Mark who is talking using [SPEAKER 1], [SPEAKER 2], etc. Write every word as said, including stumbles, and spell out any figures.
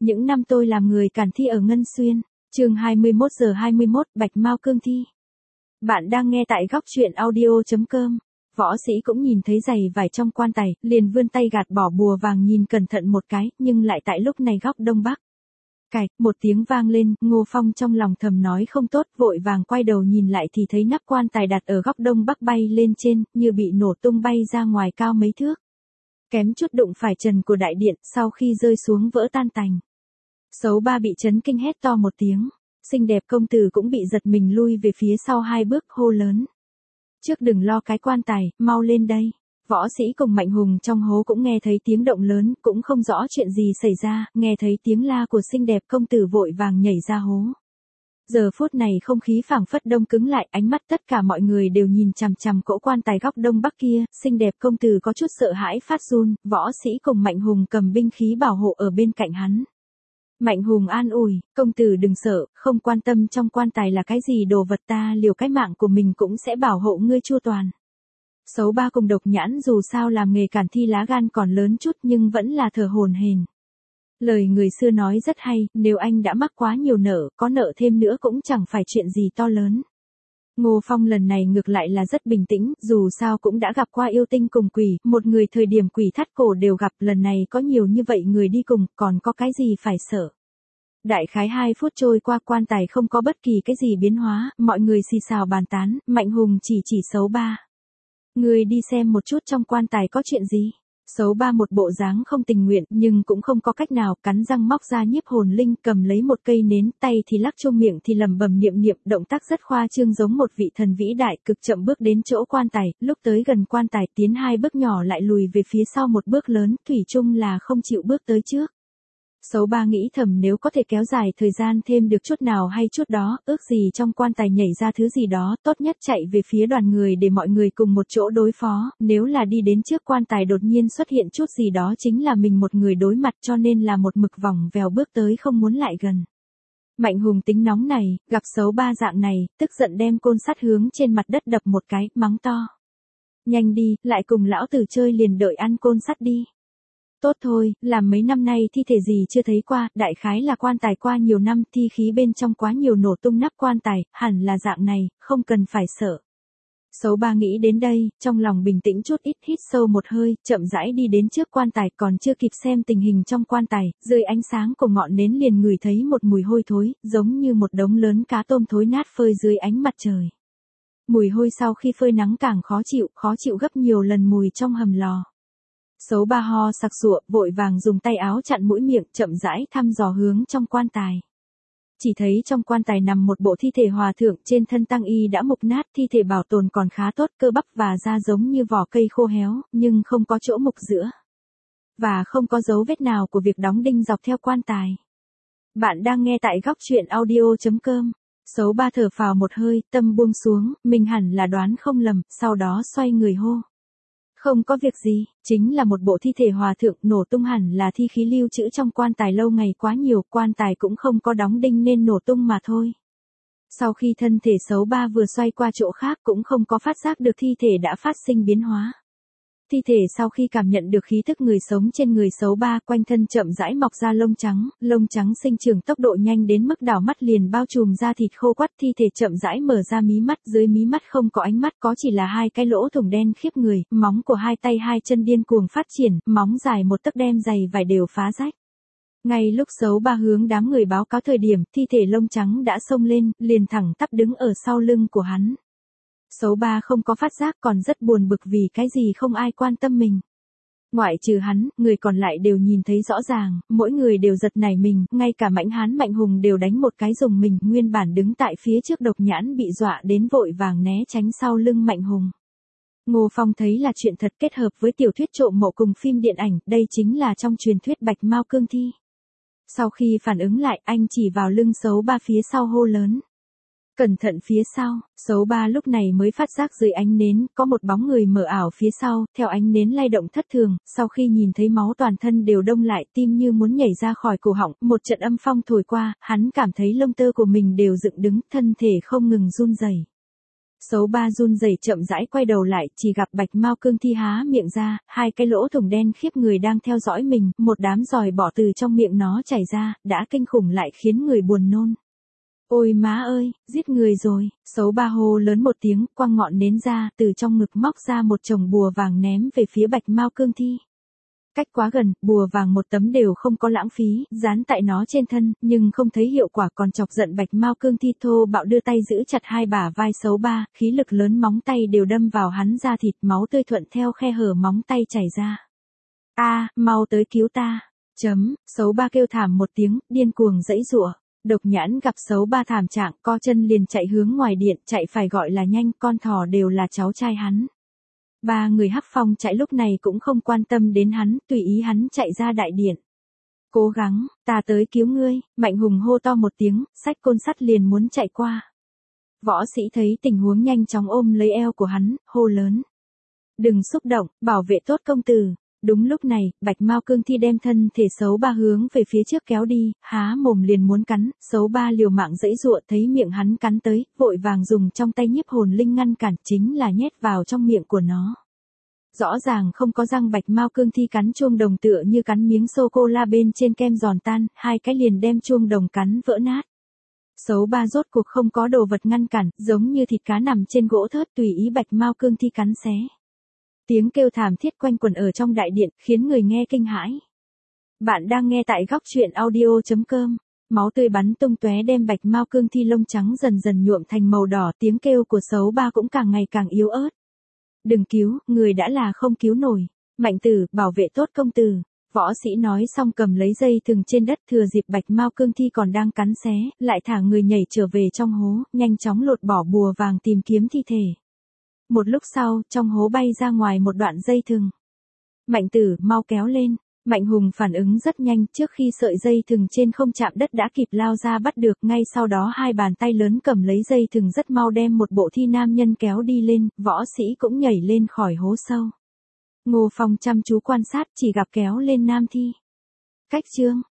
[SPEAKER 1] Những năm tôi làm người càn thi ở Ngân Xuyên, chương hai mươi mốt giờ hai mươi mốt, Bạch Mao cương thi. Bạn đang nghe tại góc truyện audio chấm com. Võ sĩ cũng nhìn thấy giày vải trong quan tài, liền vươn tay gạt bỏ bùa vàng nhìn cẩn thận một cái, nhưng lại tại lúc này góc đông bắc. Cạch, một tiếng vang lên, Ngô Phong trong lòng thầm nói không tốt, vội vàng quay đầu nhìn lại thì thấy nắp quan tài đặt ở góc đông bắc bay lên trên, như bị nổ tung bay ra ngoài cao mấy thước. Kém chút đụng phải trần của đại điện, sau khi rơi xuống vỡ tan tành. Sấu Ba bị chấn kinh hét to một tiếng, xinh đẹp công tử cũng bị giật mình lui về phía sau hai bước, hô lớn. Trước đừng lo cái quan tài, mau lên đây. Võ sĩ cùng Mạnh Hùng trong hố cũng nghe thấy tiếng động lớn, cũng không rõ chuyện gì xảy ra, nghe thấy tiếng la của xinh đẹp công tử vội vàng nhảy ra hố. Giờ phút này không khí phảng phất đông cứng lại, ánh mắt tất cả mọi người đều nhìn chằm chằm cỗ quan tài góc đông bắc kia, xinh đẹp công tử có chút sợ hãi phát run, võ sĩ cùng Mạnh Hùng cầm binh khí bảo hộ ở bên cạnh hắn. Mạnh Hùng an ủi, công tử đừng sợ, không quan tâm trong quan tài là cái gì đồ vật, ta liều cái mạng của mình cũng sẽ bảo hộ ngươi chu toàn. Sấu Ba cùng Độc Nhãn dù sao làm nghề càn thi lá gan còn lớn chút nhưng vẫn là thở hổn hển. Lời người xưa nói rất hay, nếu anh đã mắc quá nhiều nợ, có nợ thêm nữa cũng chẳng phải chuyện gì to lớn. Ngô Phong lần này ngược lại là rất bình tĩnh, dù sao cũng đã gặp qua yêu tinh cùng quỷ, một người thời điểm quỷ thắt cổ đều gặp, lần này có nhiều như vậy người đi cùng, còn có cái gì phải sợ. Đại khái hai phút trôi qua, quan tài không có bất kỳ cái gì biến hóa, mọi người xì xào bàn tán, Mạnh Hùng chỉ chỉ Sấu Ba. Người đi xem một chút trong quan tài có chuyện gì. Sấu Ba một bộ dáng không tình nguyện, nhưng cũng không có cách nào, cắn răng móc ra nhiếp hồn linh, cầm lấy một cây nến, tay thì lắc chung miệng thì lẩm bẩm niệm niệm, động tác rất khoa trương giống một vị thần vĩ đại, cực chậm bước đến chỗ quan tài, lúc tới gần quan tài tiến hai bước nhỏ lại lùi về phía sau một bước lớn, thủy chung là không chịu bước tới trước. Sấu Ba nghĩ thầm nếu có thể kéo dài thời gian thêm được chút nào hay chút đó, ước gì trong quan tài nhảy ra thứ gì đó, tốt nhất chạy về phía đoàn người để mọi người cùng một chỗ đối phó, nếu là đi đến trước quan tài đột nhiên xuất hiện chút gì đó chính là mình một người đối mặt, cho nên là một mực vòng vèo bước tới không muốn lại gần. Mạnh Hùng tính nóng này, gặp Sấu Ba dạng này, tức giận đem côn sắt hướng trên mặt đất đập một cái, mắng to. Nhanh đi, lại cùng lão tử chơi liền đợi ăn côn sắt đi. Tốt thôi, làm mấy năm nay thi thể gì chưa thấy qua, đại khái là quan tài qua nhiều năm, thi khí bên trong quá nhiều nổ tung nắp quan tài, hẳn là dạng này, không cần phải sợ. Sấu Ba nghĩ đến đây, trong lòng bình tĩnh chút ít, hít sâu một hơi, chậm rãi đi đến trước quan tài, còn chưa kịp xem tình hình trong quan tài, dưới ánh sáng của ngọn nến liền ngửi thấy một mùi hôi thối, giống như một đống lớn cá tôm thối nát phơi dưới ánh mặt trời. Mùi hôi sau khi phơi nắng càng khó chịu, khó chịu gấp nhiều lần mùi trong hầm lò. Sấu Ba ho sặc sụa, vội vàng dùng tay áo chặn mũi miệng, chậm rãi thăm dò hướng trong quan tài. Chỉ thấy trong quan tài nằm một bộ thi thể hòa thượng, trên thân tăng y đã mục nát, thi thể bảo tồn còn khá tốt, cơ bắp và da giống như vỏ cây khô héo, nhưng không có chỗ mục giữa. Và không có dấu vết nào của việc đóng đinh dọc theo quan tài. Bạn đang nghe tại góc truyện audio chấm com. Sấu Ba thở phào một hơi, tâm buông xuống, mình hẳn là đoán không lầm, sau đó xoay người hô. Không có việc gì, chính là một bộ thi thể hòa thượng, nổ tung hẳn là thi khí lưu trữ trong quan tài lâu ngày quá nhiều, quan tài cũng không có đóng đinh nên nổ tung mà thôi. Sau khi thân thể Sấu Ba vừa xoay qua chỗ khác cũng không có phát giác được thi thể đã phát sinh biến hóa. Thi thể sau khi cảm nhận được khí thức người sống trên người Sấu Ba, quanh thân chậm rãi mọc ra lông trắng, lông trắng sinh trưởng tốc độ nhanh đến mức đảo mắt liền bao trùm da thịt khô quắt, thi thể chậm rãi mở ra mí mắt, dưới mí mắt không có ánh mắt, có chỉ là hai cái lỗ thủng đen khiếp người, móng của hai tay hai chân điên cuồng phát triển, móng dài một tấc đem giày vải đều phá rách. Ngay lúc Sấu Ba hướng đám người báo cáo thời điểm, thi thể lông trắng đã xông lên, liền thẳng tắp đứng ở sau lưng của hắn. Sấu Ba không có phát giác, còn rất buồn bực vì cái gì không ai quan tâm mình. Ngoại trừ hắn, người còn lại đều nhìn thấy rõ ràng, mỗi người đều giật nảy mình, ngay cả Mãnh Hán Mạnh Hùng đều đánh một cái rùng mình, nguyên bản đứng tại phía trước Độc Nhãn bị dọa đến vội vàng né tránh sau lưng Mạnh Hùng. Ngô Phong thấy là chuyện thật kết hợp với tiểu thuyết trộm mộ cùng phim điện ảnh, đây chính là trong truyền thuyết Bạch Mao cương thi. Sau khi phản ứng lại, anh chỉ vào lưng Sấu Ba phía sau hô lớn. Cẩn thận phía sau, Sấu Ba lúc này mới phát giác dưới ánh nến, có một bóng người mờ ảo phía sau, theo ánh nến lay động thất thường, sau khi nhìn thấy máu toàn thân đều đông lại, tim như muốn nhảy ra khỏi cổ họng, một trận âm phong thổi qua, hắn cảm thấy lông tơ của mình đều dựng đứng, thân thể không ngừng run rẩy. Xấu ba run rẩy chậm rãi quay đầu lại, chỉ gặp Bạch Mao Cương Thi há miệng ra, hai cái lỗ thủng đen khiếp người đang theo dõi mình, một đám giòi bọ từ trong miệng nó chảy ra, đã kinh khủng lại khiến người buồn nôn. Ôi má ơi, giết người rồi, Xấu ba hô lớn một tiếng, quăng ngọn nến ra, từ trong ngực móc ra một chồng bùa vàng ném về phía Bạch Mao Cương Thi. Cách quá gần, bùa vàng một tấm đều không có lãng phí, dán tại nó trên thân, nhưng không thấy hiệu quả còn chọc giận Bạch Mao Cương Thi thô bạo đưa tay giữ chặt hai bả vai Xấu ba, khí lực lớn móng tay đều đâm vào hắn da thịt, máu tươi thuận theo khe hở móng tay chảy ra. A, mau tới cứu ta. Chấm, Xấu ba kêu thảm một tiếng, điên cuồng giãy giụa. Độc Nhãn gặp Xấu ba thảm trạng, co chân liền chạy hướng ngoài điện, chạy phải gọi là nhanh, con thỏ đều là cháu trai hắn. Ba người Hắc Phong chạy lúc này cũng không quan tâm đến hắn, tùy ý hắn chạy ra đại điện. Cố gắng, ta tới cứu ngươi, Mạnh Hùng hô to một tiếng, xách côn sắt liền muốn chạy qua. Võ sĩ thấy tình huống nhanh chóng ôm lấy eo của hắn, hô lớn. Đừng xúc động, bảo vệ tốt công tử. Đúng lúc này, Bạch Mao Cương Thi đem thân thể Xấu ba hướng về phía trước kéo đi, há mồm liền muốn cắn, Xấu ba liều mạng giãy giụa thấy miệng hắn cắn tới, vội vàng dùng trong tay nhiếp hồn linh ngăn cản, chính là nhét vào trong miệng của nó. Rõ ràng không có răng, Bạch Mao Cương Thi cắn chuông đồng tựa như cắn miếng sô-cô-la bên trên kem giòn tan, hai cái liền đem chuông đồng cắn vỡ nát. Xấu ba rốt cuộc không có đồ vật ngăn cản, giống như thịt cá nằm trên gỗ thớt tùy ý Bạch Mao Cương Thi cắn xé. Tiếng kêu thảm thiết quanh quẩn ở trong đại điện, khiến người nghe kinh hãi. Bạn đang nghe tại góc truyện audio chấm com. Máu tươi bắn tung tóe đem Bạch Mao Cương Thi lông trắng dần dần nhuộm thành màu đỏ, tiếng kêu của Xấu ba cũng càng ngày càng yếu ớt. Đừng cứu, người đã là không cứu nổi. Mạnh tử, bảo vệ tốt công tử. Võ sĩ nói xong cầm lấy dây thừng trên đất, thừa dịp Bạch Mao Cương Thi còn đang cắn xé, lại thả người nhảy trở về trong hố, nhanh chóng lột bỏ bùa vàng tìm kiếm thi thể. Một lúc sau, trong hố bay ra ngoài một đoạn dây thừng. Mạnh tử, mau kéo lên. Mạnh Hùng phản ứng rất nhanh, trước khi sợi dây thừng trên không chạm đất đã kịp lao ra bắt được, ngay sau đó hai bàn tay lớn cầm lấy dây thừng rất mau đem một bộ thi nam nhân kéo đi lên, võ sĩ cũng nhảy lên khỏi hố sâu. Ngô Phong chăm chú quan sát, chỉ gặp kéo lên nam thi. Cách chương,